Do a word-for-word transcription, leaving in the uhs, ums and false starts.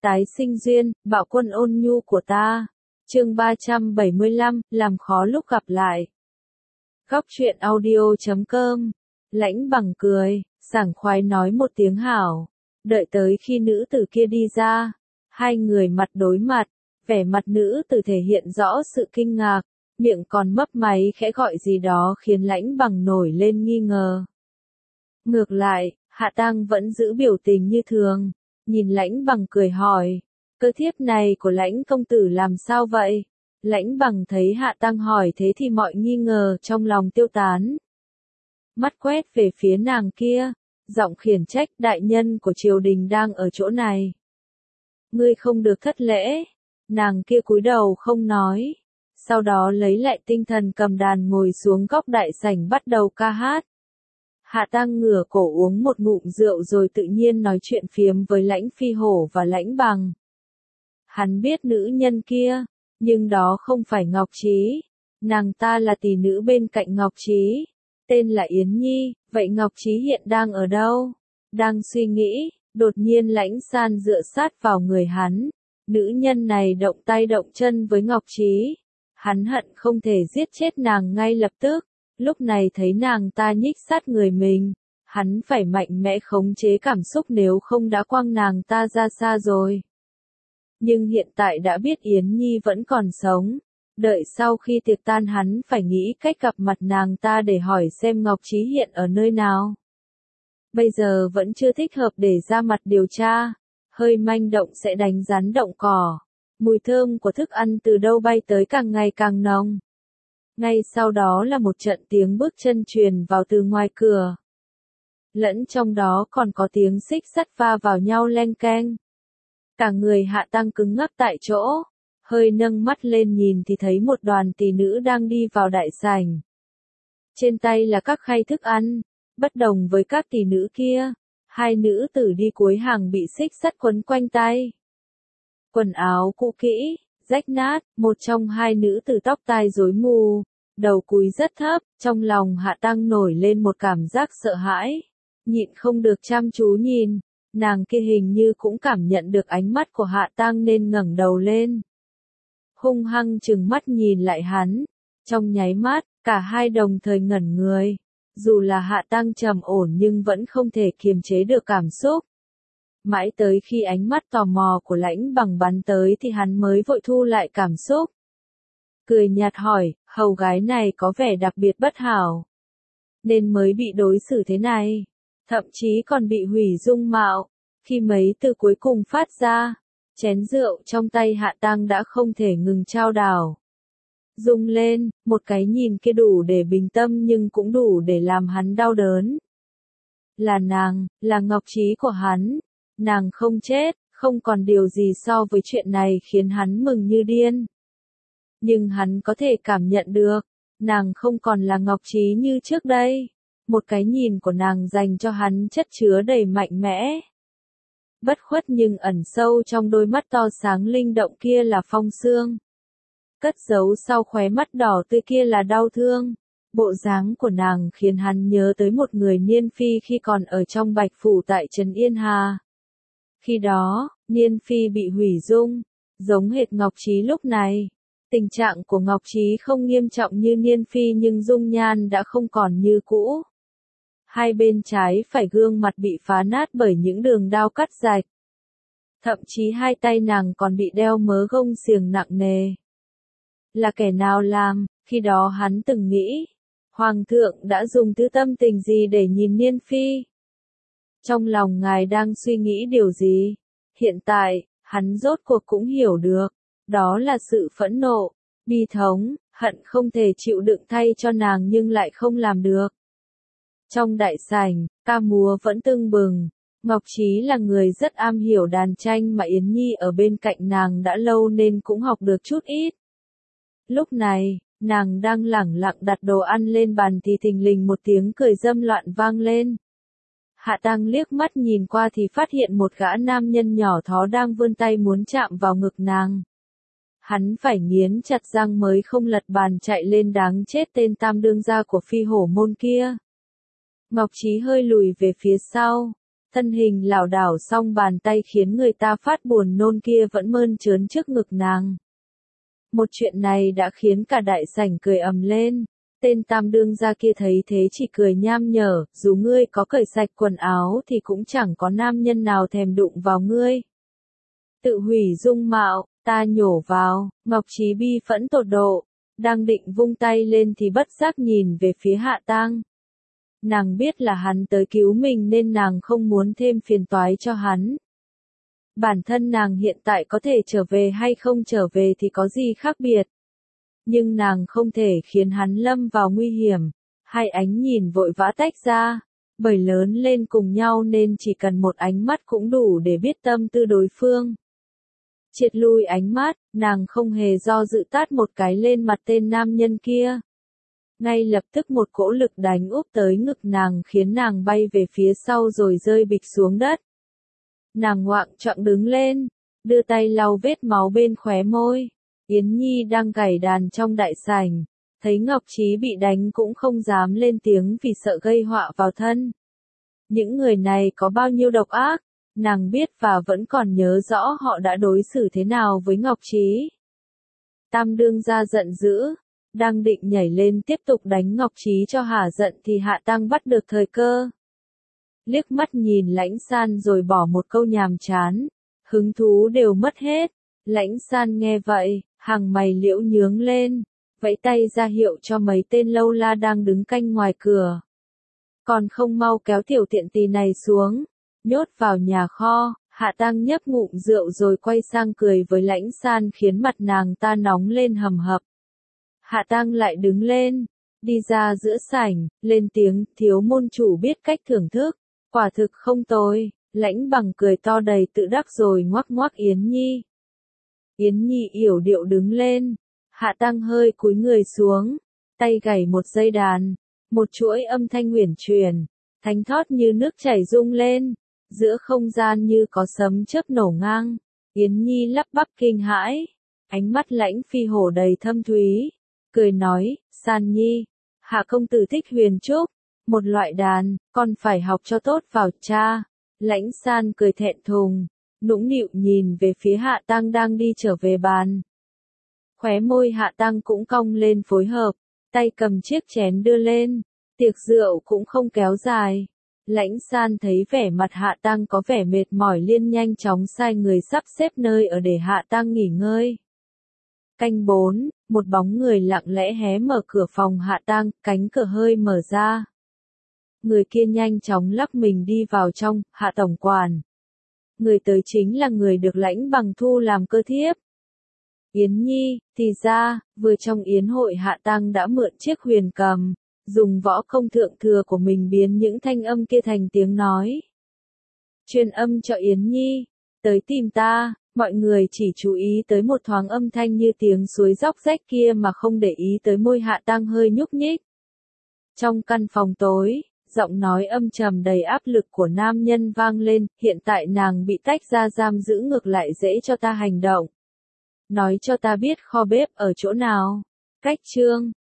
Tái sinh duyên, bạo quân ôn nhu của ta. Chương ba trăm bảy mươi lăm, làm khó lúc gặp lại. Góc truyện audio chấm com. Lãnh Bằng cười, sảng khoái nói một tiếng hảo. Đợi tới khi nữ tử kia đi ra, hai người mặt đối mặt, vẻ mặt nữ tử thể hiện rõ sự kinh ngạc, miệng còn mấp máy khẽ gọi gì đó khiến Lãnh Bằng nổi lên nghi ngờ. Ngược lại, Hạ Tang vẫn giữ biểu tình như thường, nhìn Lãnh Bằng cười hỏi, cơ thiếp này của Lãnh công tử làm sao vậy? Lãnh Bằng thấy Hạ Tang hỏi thế thì mọi nghi ngờ trong lòng tiêu tán. Mắt quét về phía nàng kia, giọng khiển trách, đại nhân của triều đình đang ở chỗ này. Ngươi không được thất lễ. Nàng kia cúi đầu không nói, sau đó lấy lại tinh thần cầm đàn ngồi xuống góc đại sảnh bắt đầu ca hát. Hạ Tang ngửa cổ uống một ngụm rượu rồi tự nhiên nói chuyện phiếm với Lãnh Phi Hổ và Lãnh Bằng. Hắn biết nữ nhân kia, nhưng đó không phải Ngọc Trí. Nàng ta là tỷ nữ bên cạnh Ngọc Trí, tên là Yến Nhi. Vậy Ngọc Trí hiện đang ở đâu? Đang suy nghĩ, đột nhiên Lãnh San dựa sát vào người hắn. Nữ nhân này động tay động chân với Ngọc Trí. Hắn hận không thể giết chết nàng ngay lập tức. Lúc này thấy nàng ta nhích sát người mình, hắn phải mạnh mẽ khống chế cảm xúc nếu không đã quăng nàng ta ra xa rồi. Nhưng hiện tại đã biết Yến Nhi vẫn còn sống. Đợi sau khi tiệc tan hắn phải nghĩ cách gặp mặt nàng ta để hỏi xem Ngọc Trí hiện ở nơi nào. Bây giờ vẫn chưa thích hợp để ra mặt điều tra. Hơi manh động sẽ đánh rắn động cỏ. Mùi thơm của thức ăn từ đâu bay tới càng ngày càng nồng. Ngay sau đó là một trận tiếng bước chân truyền vào từ ngoài cửa. Lẫn trong đó còn có tiếng xích sắt va vào nhau leng keng. Cả người Hạ Tang cứng ngắc tại chỗ, hơi nâng mắt lên nhìn thì thấy một đoàn tỷ nữ đang đi vào đại sảnh. Trên tay là các khay thức ăn, bất đồng với các tỷ nữ kia, hai nữ tử đi cuối hàng bị xích sắt quấn quanh tay. Quần áo cũ kỹ, rách nát, một trong hai nữ tử tóc tai rối mù, đầu cúi rất thấp, trong lòng Hạ Tang nổi lên một cảm giác sợ hãi, nhịn không được chăm chú nhìn, nàng kia hình như cũng cảm nhận được ánh mắt của Hạ Tang nên ngẩng đầu lên. Hung hăng trừng mắt nhìn lại hắn, trong nháy mắt, cả hai đồng thời ngẩn người, dù là Hạ Tang trầm ổn nhưng vẫn không thể kiềm chế được cảm xúc. Mãi tới khi ánh mắt tò mò của Lãnh Bằng bắn tới thì hắn mới vội thu lại cảm xúc. Cười nhạt hỏi, hầu gái này có vẻ đặc biệt bất hảo, nên mới bị đối xử thế này, thậm chí còn bị hủy dung mạo. Khi mấy từ cuối cùng phát ra, chén rượu trong tay Hạ Tang đã không thể ngừng trao đảo. Rung lên, một cái nhìn kia đủ để bình tâm nhưng cũng đủ để làm hắn đau đớn. Là nàng, là Ngọc Trí của hắn. Nàng không chết, không còn điều gì so với chuyện này khiến hắn mừng như điên. Nhưng hắn có thể cảm nhận được, nàng không còn là Ngọc Trí như trước đây. Một cái nhìn của nàng dành cho hắn chất chứa đầy mạnh mẽ. Bất khuất nhưng ẩn sâu trong đôi mắt to sáng linh động kia là phong sương. Cất giấu sau khóe mắt đỏ tươi kia là đau thương. Bộ dáng của nàng khiến hắn nhớ tới một người Niên Phi khi còn ở trong Bạch Phủ tại Trấn Yên Hà. Khi đó, Niên Phi bị hủy dung, giống hệt Ngọc Trí lúc này. Tình trạng của Ngọc Trí không nghiêm trọng như Niên Phi nhưng dung nhan đã không còn như cũ. Hai bên trái phải gương mặt bị phá nát bởi những đường đao cắt rạch. Thậm chí hai tay nàng còn bị đeo mớ gông xiềng nặng nề. Là kẻ nào làm? Khi đó hắn từng nghĩ, Hoàng thượng đã dùng thứ tâm tình gì để nhìn Niên Phi? Trong lòng ngài đang suy nghĩ điều gì? Hiện tại, hắn rốt cuộc cũng hiểu được, đó là sự phẫn nộ, bi thống, hận không thể chịu đựng thay cho nàng nhưng lại không làm được. Trong đại sảnh, ca múa vẫn tưng bừng. Ngọc Trí là người rất am hiểu đàn tranh mà Yến Nhi ở bên cạnh nàng đã lâu nên cũng học được chút ít. Lúc này, nàng đang lẳng lặng đặt đồ ăn lên bàn thì thình lình một tiếng cười dâm loạn vang lên. Hạ Tang liếc mắt nhìn qua thì phát hiện một gã nam nhân nhỏ thó đang vươn tay muốn chạm vào ngực nàng. Hắn phải nghiến chặt răng mới không lật bàn chạy lên đáng chết tên tam đương gia của Phi Hổ môn kia. Ngọc Trí hơi lùi về phía sau, thân hình lảo đảo xong bàn tay khiến người ta phát buồn nôn kia vẫn mơn trớn trước ngực nàng. Một chuyện này đã khiến cả đại sảnh cười ầm lên. Tên tam đương gia kia thấy thế chỉ cười nham nhở, dù ngươi có cởi sạch quần áo thì cũng chẳng có nam nhân nào thèm đụng vào ngươi. Tự hủy dung mạo, ta nhổ vào, Ngọc Trí bi phẫn tột độ, đang định vung tay lên thì bất giác nhìn về phía Hạ Tang. Nàng biết là hắn tới cứu mình nên nàng không muốn thêm phiền toái cho hắn. Bản thân nàng hiện tại có thể trở về hay không trở về thì có gì khác biệt. Nhưng nàng không thể khiến hắn lâm vào nguy hiểm. Hai ánh nhìn vội vã tách ra, bởi lớn lên cùng nhau nên chỉ cần một ánh mắt cũng đủ để biết tâm tư đối phương. Triệt lui ánh mắt, nàng không hề do dự tát một cái lên mặt tên nam nhân kia. Ngay lập tức một cỗ lực đánh úp tới ngực nàng khiến nàng bay về phía sau rồi rơi bịch xuống đất. Nàng ngoạng choạng đứng lên, đưa tay lau vết máu bên khóe môi. Yến Nhi đang gảy đàn trong đại sảnh, thấy Ngọc Trí bị đánh cũng không dám lên tiếng vì sợ gây họa vào thân. Những người này có bao nhiêu độc ác, nàng biết và vẫn còn nhớ rõ họ đã đối xử thế nào với Ngọc Trí. Tam đương gia giận dữ, đang định nhảy lên tiếp tục đánh Ngọc Trí cho hả giận thì Hạ Tang bắt được thời cơ. Liếc mắt nhìn Lãnh San rồi bỏ một câu nhàm chán, hứng thú đều mất hết. Lãnh San nghe vậy, hàng mày liễu nhướng lên, vẫy tay ra hiệu cho mấy tên lâu la đang đứng canh ngoài cửa. Còn không mau kéo tiểu tiện tỳ này xuống, nhốt vào nhà kho. Hạ Tang nhấp ngụm rượu rồi quay sang cười với Lãnh San khiến mặt nàng ta nóng lên hầm hập. Hạ Tang lại đứng lên, đi ra giữa sảnh, lên tiếng, thiếu môn chủ biết cách thưởng thức, quả thực không tồi. Lãnh Bằng cười to đầy tự đắc rồi ngoắc ngoắc Yến Nhi. Yến Nhi yểu điệu đứng lên, Hạ Tang hơi cúi người xuống, tay gảy một dây đàn, một chuỗi âm thanh uyển chuyển, thánh thót như nước chảy rung lên, giữa không gian như có sấm chớp nổ ngang. Yến Nhi lắp bắp kinh hãi, ánh mắt Lãnh Phi Hổ đầy thâm thúy, cười nói, San Nhi, Hạ công tử thích huyền trúc, một loại đàn, con phải học cho tốt vào cha. Lãnh San cười thẹn thùng, nũng nịu nhìn về phía Hạ Tang đang đi trở về bàn. Khóe môi Hạ Tang cũng cong lên phối hợp, tay cầm chiếc chén đưa lên, tiệc rượu cũng không kéo dài. Lãnh San thấy vẻ mặt Hạ Tang có vẻ mệt mỏi liền nhanh chóng sai người sắp xếp nơi ở để Hạ Tang nghỉ ngơi. Canh bốn, một bóng người lặng lẽ hé mở cửa phòng Hạ Tang, cánh cửa hơi mở ra. Người kia nhanh chóng lắc mình đi vào trong, Hạ tổng quản. Người tới chính là người được Lãnh Bằng thu làm cơ thiếp. Yến Nhi, thì ra, vừa trong yến hội Hạ Tang đã mượn chiếc huyền cầm, dùng võ công thượng thừa của mình biến những thanh âm kia thành tiếng nói. Truyền âm cho Yến Nhi, tới tìm ta, mọi người chỉ chú ý tới một thoáng âm thanh như tiếng suối róc rách kia mà không để ý tới môi Hạ Tang hơi nhúc nhích. Trong căn phòng tối, giọng nói âm trầm đầy áp lực của nam nhân vang lên, hiện tại nàng bị tách ra giam giữ ngược lại dễ cho ta hành động. Nói cho ta biết kho bếp ở chỗ nào. Cách chương